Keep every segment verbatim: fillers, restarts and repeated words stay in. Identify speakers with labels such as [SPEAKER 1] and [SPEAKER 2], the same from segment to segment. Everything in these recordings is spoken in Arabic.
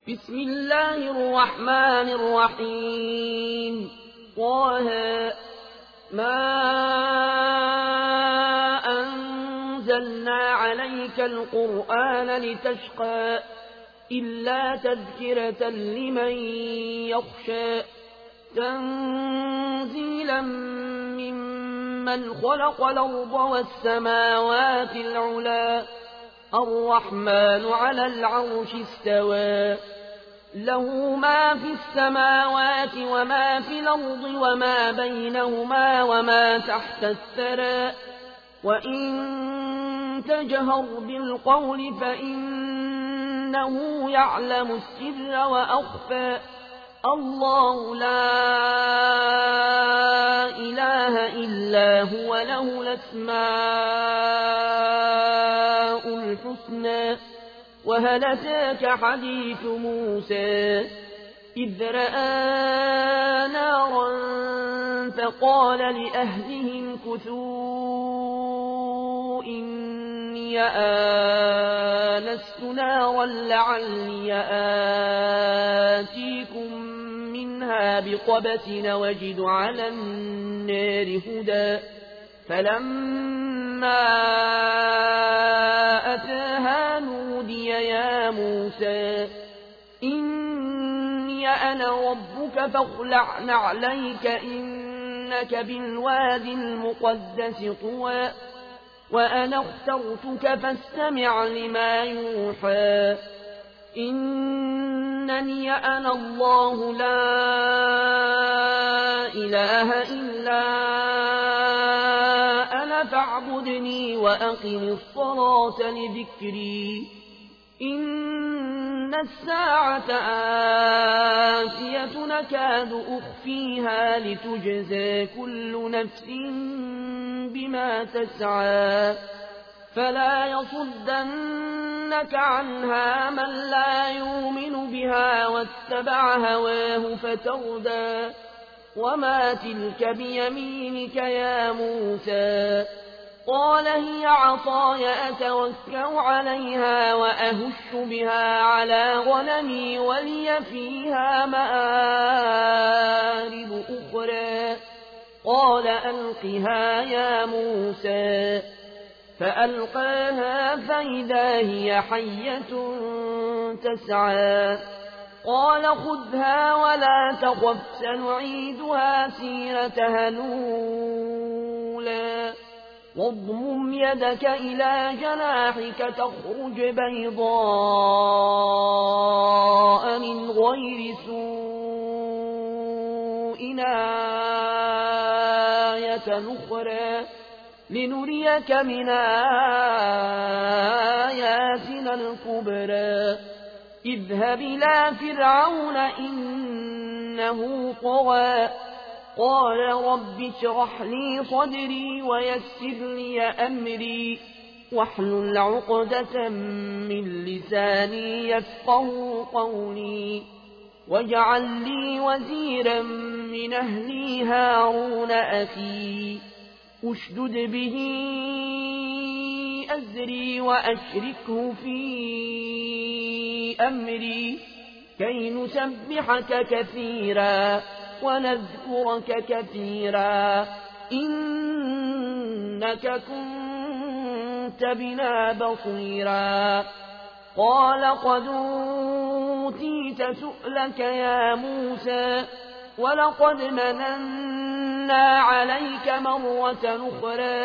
[SPEAKER 1] بسم الله الرحمن الرحيم طه ما أنزلنا عليك القرآن لتشقى إلا تذكرة لمن يخشى تنزيلا ممن خلق الأرض والسماوات العلى الرحمن على العرش استوى له ما في السماوات وما في الأرض وما بينهما وما تحت الثرى وإن تجهر بالقول فإنه يعلم السر وأخفى الله لا إله إلا هو له الأسماء الحسنى وهل أتاك حديث موسى إذ رأى نارا فقال لأهلهم كثوا إني آنست نارا لعلي آتيكم منها بقبس وجد على النار هدى فلما أتاها نودي يا موسى إني أنا ربك فاخلع نعليك إنك بالوادي المقدس طوى وأنا اخترتك فاستمع لما يوحى إنني أنا الله لا إله إلا أنا فاعبدني وأقم الصلاة لذكري إن الساعة آتية نكاد أخفيها لتجزى كل نفس بما تسعى فلا يصدنك عنها من لا يؤمن بها واتبع هواه فتردى وما تلك بيمينك يا موسى قال هي عصاي أتوكأ عليها وأهش بها على غنمي ولي فيها مآرب أخرى قال ألقها يا موسى فألقاها فإذا هي حية تسعى قال خذها ولا تخف سنعيدها سيرتها الأولى واضمم يدك إلى جناحك تخرج بيضاء من غير سوء آية أخرى لنريك من آياتنا الكبرى اذهب إلى فرعون إنه طغى قال رب اشرح لي صدري ويسر لي أمري واحلل عقدة من لساني يفقه قولي واجعل لي وزيرا من أهلي هارون أخي أشدد به أزري وأشركه في أمري كي نسبحك كثيرا ونذكرك كثيرا إنك كنت بنا بصيرا قال قد أوتيت سؤلك يا موسى ولقد مننا عليك مرة أخرى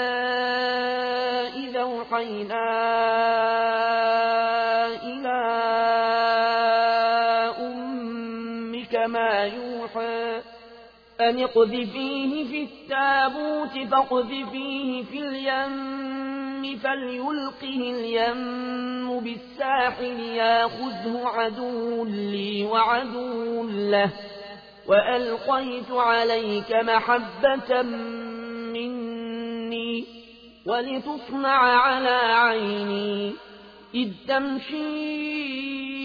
[SPEAKER 1] إذا أوحينا إلى أمك ما يوحى أن اقذفيه في التابوت فاقذفيه في اليم فليلقه اليم بالساحل ياخذه عدو لي وعدو له وألقيت عليك محبة مني ولتصنع على عيني إذ تمشي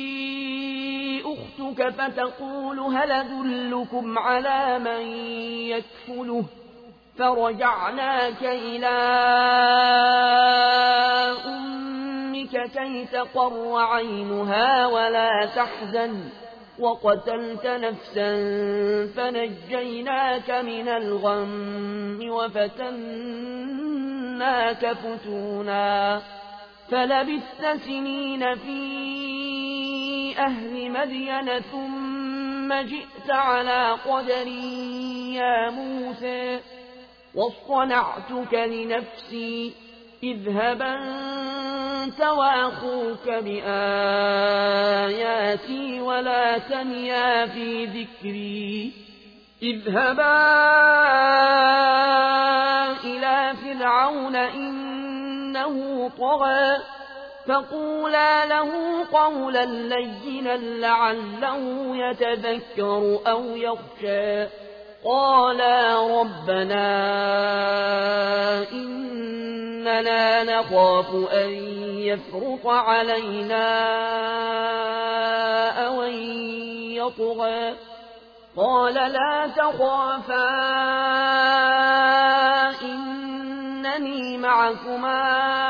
[SPEAKER 1] أختك فتقول هل أدلكم على من يكفله فرجعناك إلى أمك أبيك كي تقر عينها ولا تحزن وقتلت نفسا فنجيناك من الغم وفتناك فتونا فلبثت سنين في أهل مدين ثم جئت على قدري يا موسى واصطنعتك لنفسي اذهب أنت وأخوك بآياتي ولا تنيا في ذكري اذهبا إلى فرعون إنه طغى فقولا له قولا لينا لعله يتذكر أو يخشى قالا ربنا إننا نخاف أن يفرط علينا أو أن يطغى قال لا تخافا إنني معكما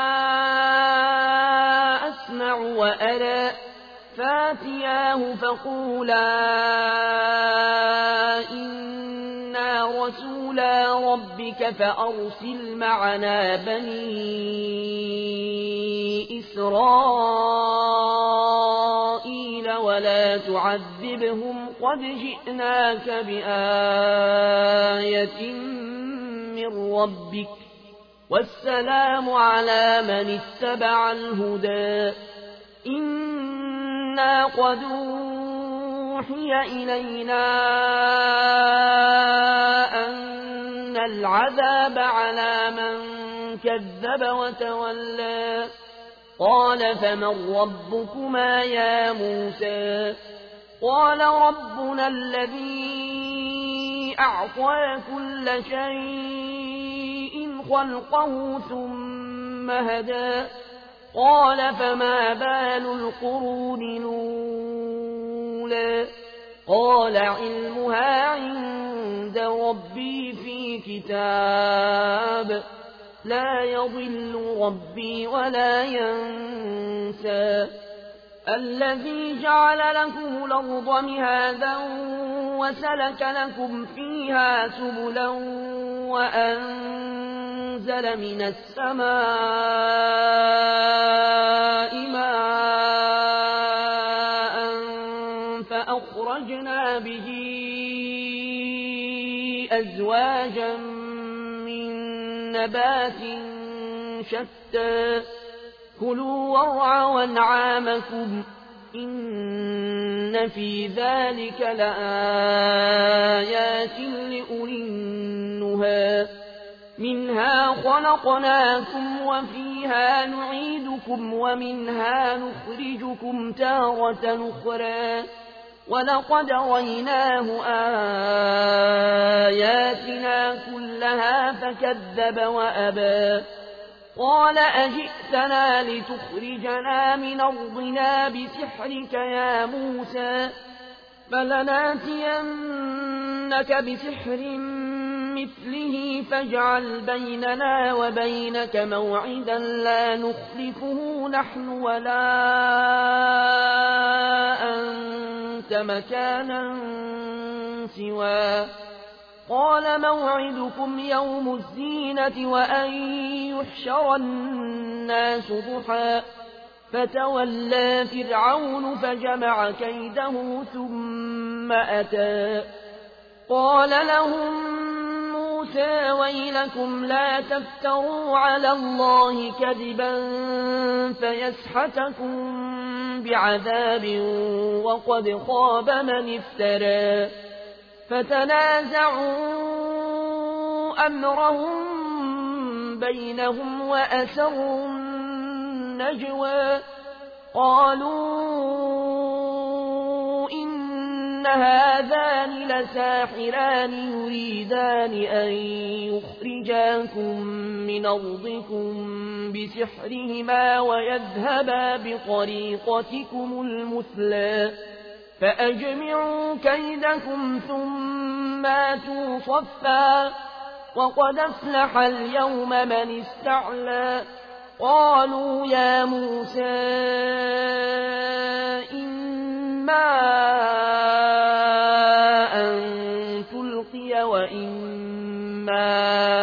[SPEAKER 1] أسمع وأرى فاتياه فقولا إنا رسولا ربك فأرسل معنا بني إسرائيل ولا تعذبهم قد جئناك بآية من ربك والسلام على من اتبع الهدى إنا قد أوحي إلينا أن العذاب على من كذب وتولى قال فمن ربكما يا موسى قال ربنا الذي أعطى كل شيء خلقه ثم هدى قال فما بال القرون الأولى قال علمها عند ربي في كتاب لا يضل ربي ولا ينسى الذي جعل لكم الأرض مهادا وسلك لكم فيها سبلا وأنزل من السماء ماء فأخرجنا به أزواجا من نبات شتى كلوا وارعوا أنعامكم إن في ذلك لآيات لأولي النهى منها خلقناكم وفيها نعيدكم ومنها نخرجكم تارة أخرى ولقد ريناه آياتنا كلها فكذب وأبى قال أجئتنا لتخرجنا من أرضنا بسحرك يا موسى فلناتينك بسحر مثله فاجعل بيننا وبينك موعدا لا نخلفه نحن ولا أنت مكانا سواه قال موعدكم يوم الزينة وأن يحشر الناس ضحى فتولى فرعون فجمع كيده ثم أتى قال لهم موسى ويلكم لا تفتروا على الله كذبا فيسحتكم بعذاب وقد خاب من افترى فتنازعوا أمرهم بينهم وأسروا النجوى قالوا إن هذان لساحران يريدان أن يخرجاكم من أرضكم بسحرهما ويذهبا بطريقتكم المثلى فأجمعوا كيدكم ثم آتوا صفا وقد أفلح اليوم من استعلى قالوا يا موسى إما أن تلقي وإما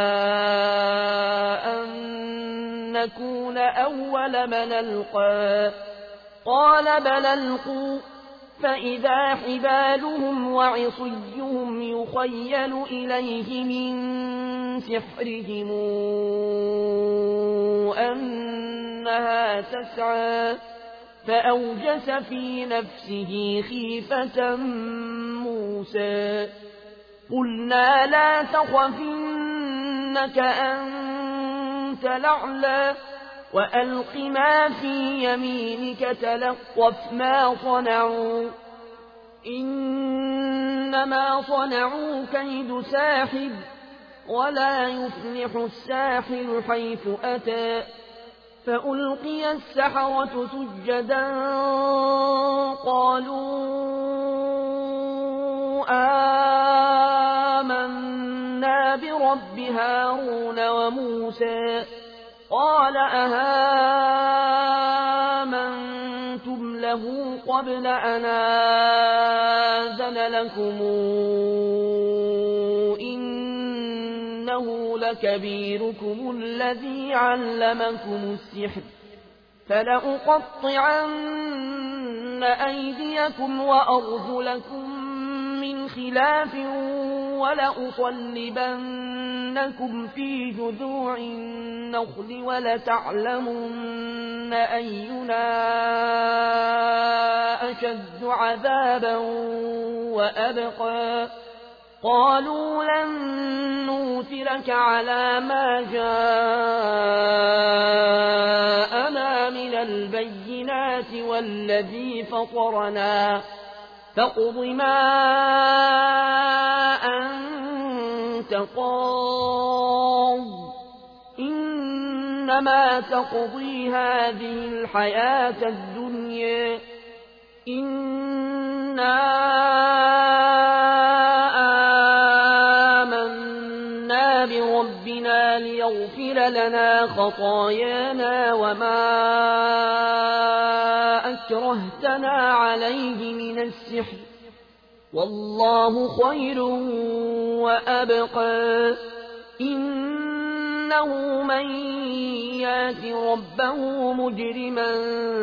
[SPEAKER 1] أن نكون أول من ألقى قال بل ألقوا فإذا حبالهم وعصيهم يخيل إليه من سحرهم أنها تسعى فأوجس في نفسه خيفة موسى قلنا لا تخف إنك أنت الأعلى وألق ما في يمينك تلقف ما صنعوا إنما صنعوا كيد ساحر ولا يفلح الساحر حيث أتى فألقي السحرة سجدا قالوا آمنا برب هارون وموسى قال أهامنتم له قبل أن آذن لكم إنه لكبيركم الذي علمكم السحر فلأقطعن أيديكم وأرجلكم من خلاف ولأصلبنكم في جذوع النخل ولتعلمن أينا أشد عذابا وأبقى قالوا لن نؤثرك على ما جاءنا من البينات والذي فطرنا فاقض ما أنت قاض إنما تقضي هذه الحياة الدنيا إنا آمنا بربنا ليغفر لنا خطايانا وما أكرهتنا عليه من السحر والله خير وأبقى إنه من يات ربه مجرما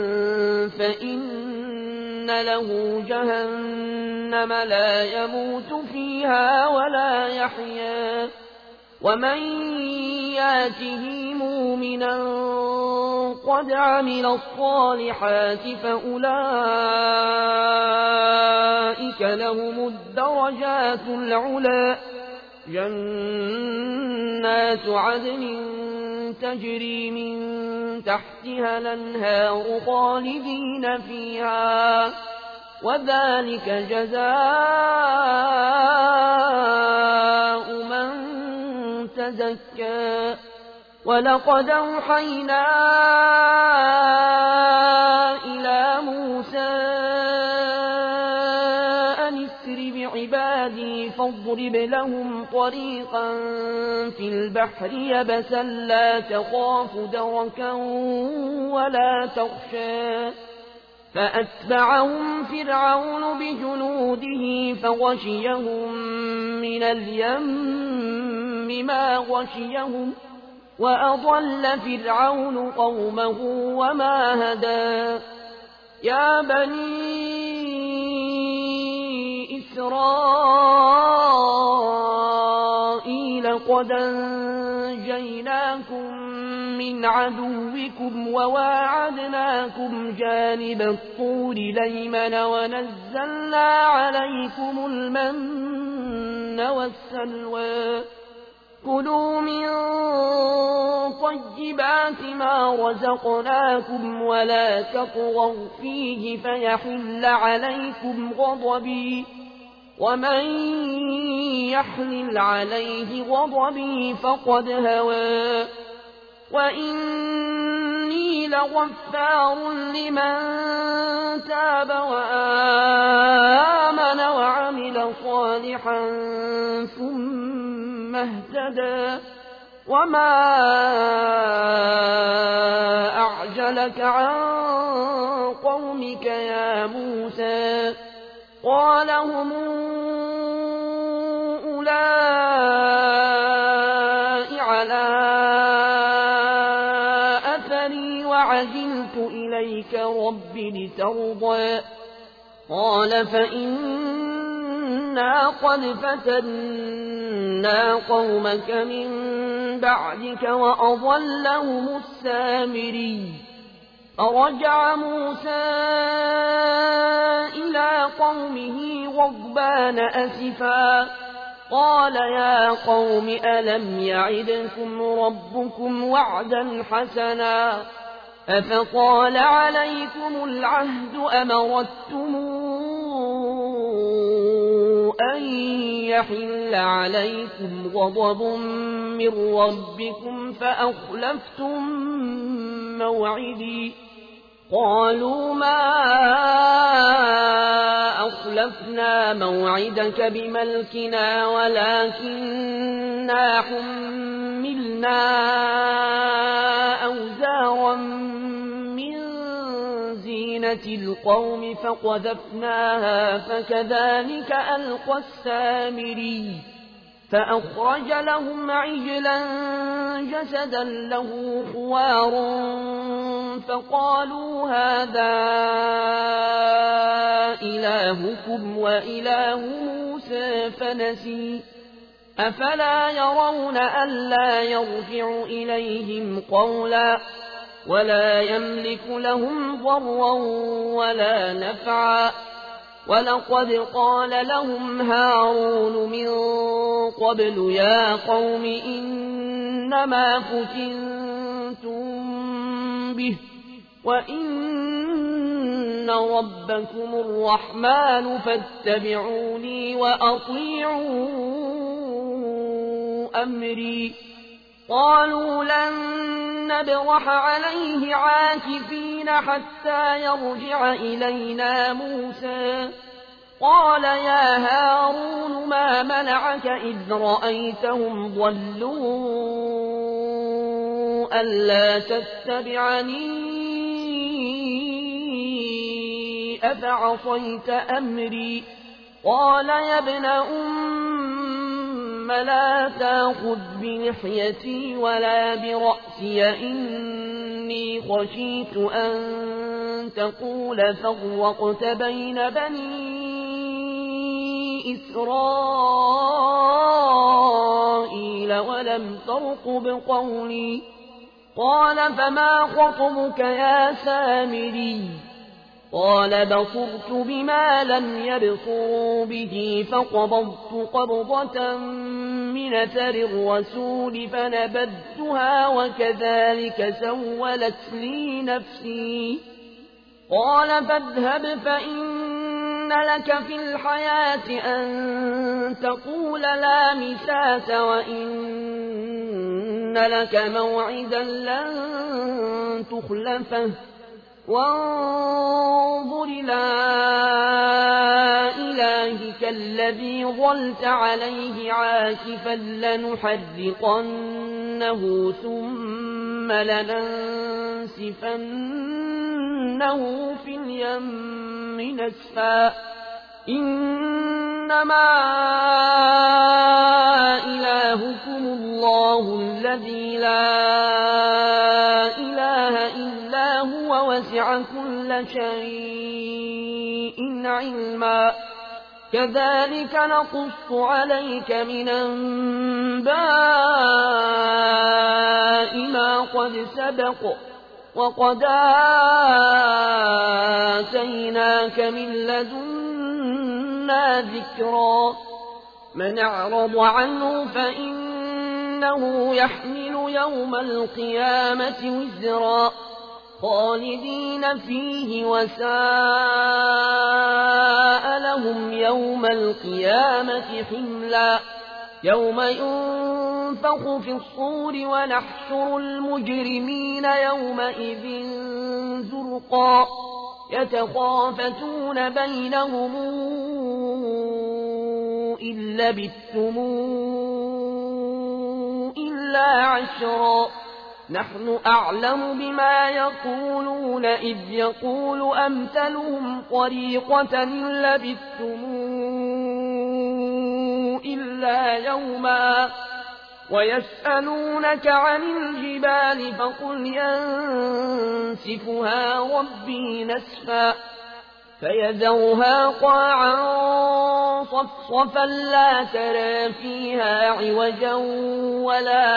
[SPEAKER 1] فإن له جهنم لا يموت فيها ولا يحيا ومن ياته مؤمنا قد عمل الصالحات فأولئك لهم الدرجات العلى جنات عدن تجري من تحتها الأنهار خالدين فيها وذلك جزاء من تزكى ولقد أوحينا إلى موسى أن اسر بعبادي فاضرب لهم طريقا في البحر يبسا لا تخاف دركا ولا تخشى فأتبعهم فرعون بجنوده فغشيهم من اليم ما غشيهم وأضل فرعون قومه وما هدى يا بني إسرائيل قد أنجيناكم من عدوكم وواعدناكم جانب الطور الأيمن ونزلنا عليكم المن والسلوى كلوا من طيبات ما رزقناكم ولا تطغوا فيه فيحل عليكم غضبي ومن يحلل عليه غضبي فقد هوى وإني لغفار لمن تاب وآمن وعمل صالحا ثم اهتدى وما أعجلك عن قومك يا موسى قال هم أولئك على أثري وعجلت إليك رب لترضى قال فإنا قد فتنا قومك من بعدك وأضلهم السامري فرجع موسى إلى قومه غضبان أسفا قال يا قوم ألم يعدكم ربكم وعدا حسنا أفطال عليكم العهد أمرتم أن يحل عليكم غضب من ربكم فأخلفتم موعدي قالوا ما أخلفنا موعدك بملكنا ولكننا حملنا أوزارا من زينة القوم فقذفناها فكذلك ألقى السامري فأخرج لهم عجلا جسدا له خوار فقالوا هذا إلهكم وإله موسى فنسي أفلا يرون ألا يرجع إليهم قولا ولا يملك لهم ضرا ولا نفعا ولقد قال لهم هارون من قبل يا قوم إنما فتنتم به وإن ربكم الرحمن فاتبعوني وأطيعوا أمري قالوا لن نبرح عليه عاكفين حتى يرجع إلينا موسى قال يا هارون ما منعك إذ رأيتهم ضلوا ألا تتبعني أفعصيت أمري قال يا ابن أم لا تأخذ بلحيتي ولا برأسي إني خشيت أن تقول فرقت بين بني إسرائيل ولم ترقب قولي قال فما خطبك يا سامري قال بصرت بما لم يبصروا به فقبضت قبضة من أثر الرسول فنبذتها وكذلك سولت لي نفسي قال فاذهب فإن لك في الحياة أن تقول لا مساس وإن لك موعدا لن تخلفه وانظر إلى إلهك الذي ظلت عليه عاكفا لنحرقنه ثم لننسفنه في اليم نسفا إنما إلهكم الله الذي لا إله إلا هو وسع كل شيء علما كذلك نقص عليك من أنباء ما قد سبق وقد آتيناك من لدنا ذكرا من أعرض عنه فإنه يحمل يوم القيامة وزرا خالدين فيه وساء لهم يوم القيامة حملا يوم ينفخ في الصور ونحشر المجرمين يومئذ زرقا يتخافتون بينهم إن لبثتم إلا عشرا نحن أعلم بما يقولون إذ يقول أمثلهم طريقة إن لبثتم إلا يوما ويسألونك عن الجبال فقل ينسفها ربي نسفا فيذرها قاعا صفصفا لا ترى فيها عوجا ولا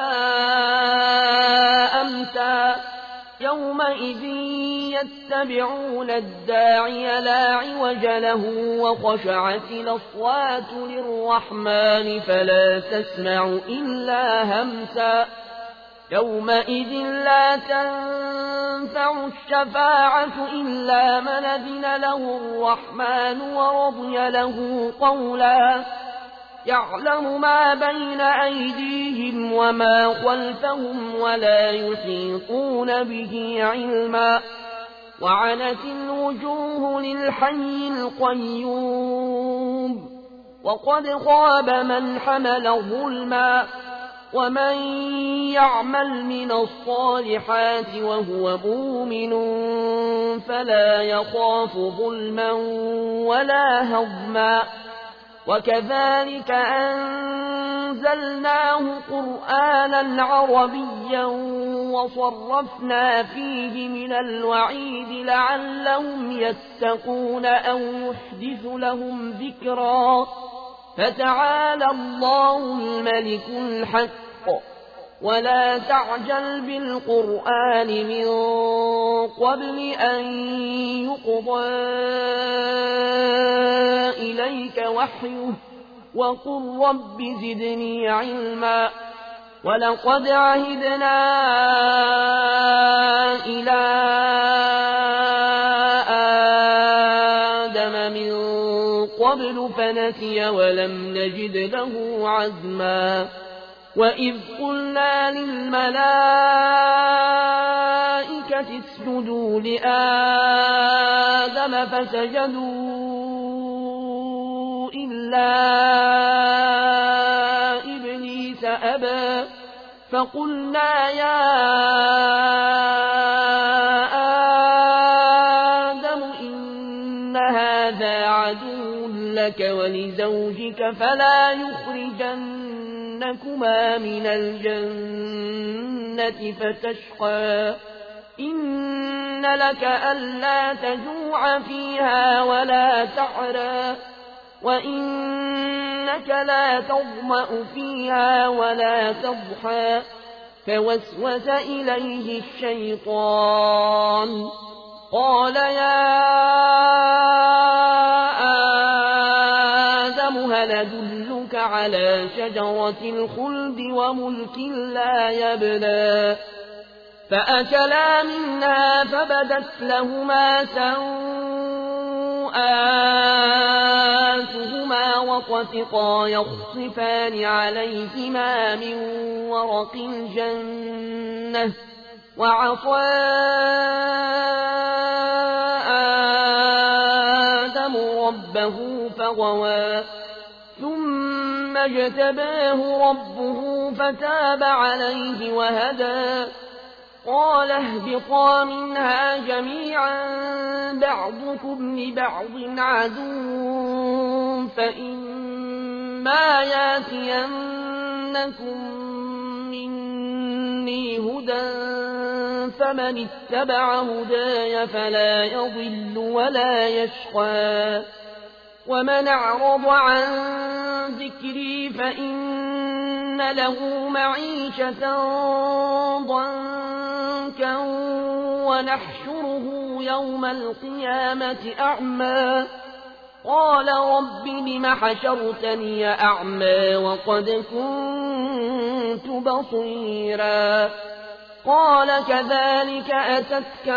[SPEAKER 1] أمتا يومئذ يتبعون الداعي لا عوج له وخشعت الأصوات للرحمن فلا تسمع إلا همسا يومئذ لا تنفع الشفاعة إلا من أذن له الرحمن ورضي له قولا يعلم ما بين أيديهم وما خلفهم ولا يحيطون به علما وعنت الوجوه للحي القيوم وقد خاب من حمل ظلما ومن يعمل من الصالحات وهو مؤمن فلا يخاف ظلما ولا هضما وكذلك أنزلناه قرآنا عربيا وصرفنا فيه من الوعيد لعلهم يتقون أو يحدث لهم ذكرا فتعالى الله الملك الحق ولا تعجل بالقرآن من قبل أن يقضى إليك وحيه وقل رب زدني علما ولقد عهدنا إلى آدم من قبل فنسي ولم نجد له عزما وإذ قلنا للملائكة اسجدوا لآدم فسجدوا إلا إبليس أبى فقلنا يا آدم إن هذا عدو لك ولزوجك فلا يخرجنكما من الجنة فتشقى إن لك ألا تجوع فيها ولا تعرى وإنك لا تظمأ فيها ولا تضحى فوسوس إليه الشيطان قال يا آدم هل أدلك على شجرة الخلد وملك لا يبلى فأكلا منها فبدت لهما سوآتهما وطفقا يخصفان عليهما من ورق الجنة وعصى آدم ربه فغوى ثم اجتباه ربه فتاب عليه وهدى قال اهبطا منها جميعا بعضكم لبعض عدو فإما ياتينكم مني هدى فمن اتبع هداي فلا يضل ولا يشقى ومن أعرض عن ذكري فإن له معيشة ضنكا ونحشره يوم القيامة أعمى قال رب لم حشرتني أعمى وقد كنت بصيرا قال كذلك أتتك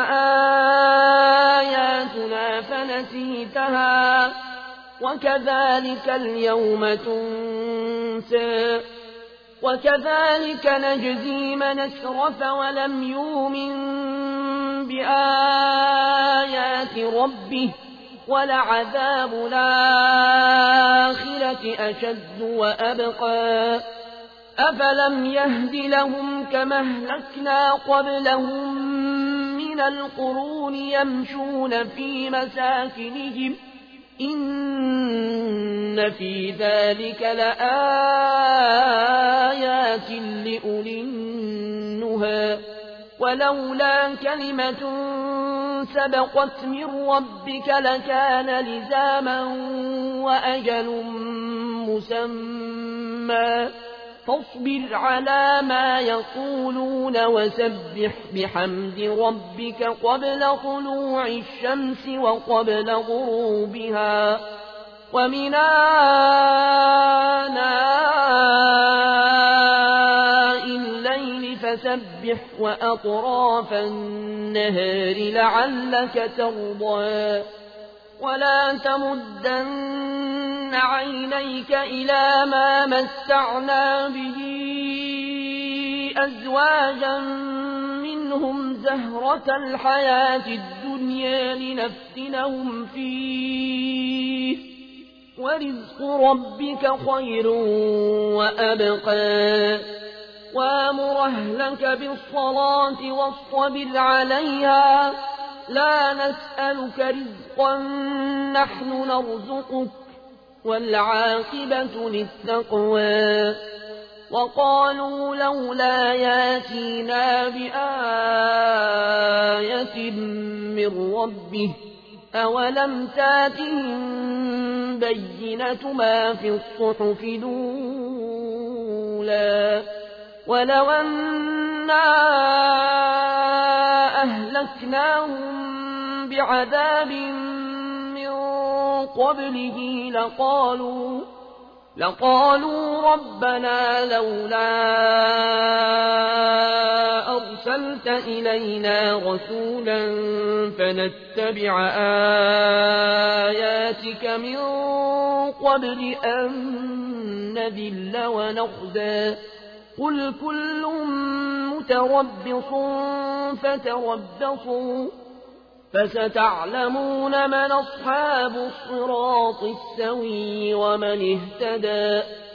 [SPEAKER 1] آياتنا فنسيتها وكذلك اليوم تنسى وكذلك نجزي من أسرف ولم يؤمن بآيات ربه ولعذاب الآخرة أشد وأبقى أفلم يهد لهم كما أهلكنا قبلهم من القرون يمشون في مساكنهم إن في ذلك لآيات لأولي النهى ولولا كلمة سبقت من ربك لكان لزاما وأجل مسمى فاصبر على ما يقولون وسبح بحمد ربك قبل طلوع الشمس وقبل غروبها ومن آناء الليل فسبح وأطراف النهار لعلك ترضى ولا تمدن عينيك إلى ما متعنا به أزواجا منهم زهرة الحياة الدنيا لنفتنهم فيه ورزق ربك خير وأبقى وامر أهلك بالصلاة واصطبر عليها لا نسألك رزقا نحن نرزقك والعاقبة للتقوى وقالوا لولا ياتينا بآية من ربه أولم تاتهم بينة ما في الصحف الأولى ولو أنا أهلكناهم بعذاب من قبله لقالوا لقالوا ربنا لولا أرسلت إلينا رسولا فنتبع آياتك من قبل أن نذل ونخزى قل كل متربص فتربصوا فستعلمون من أصحاب الصراط السوي ومن اهتدى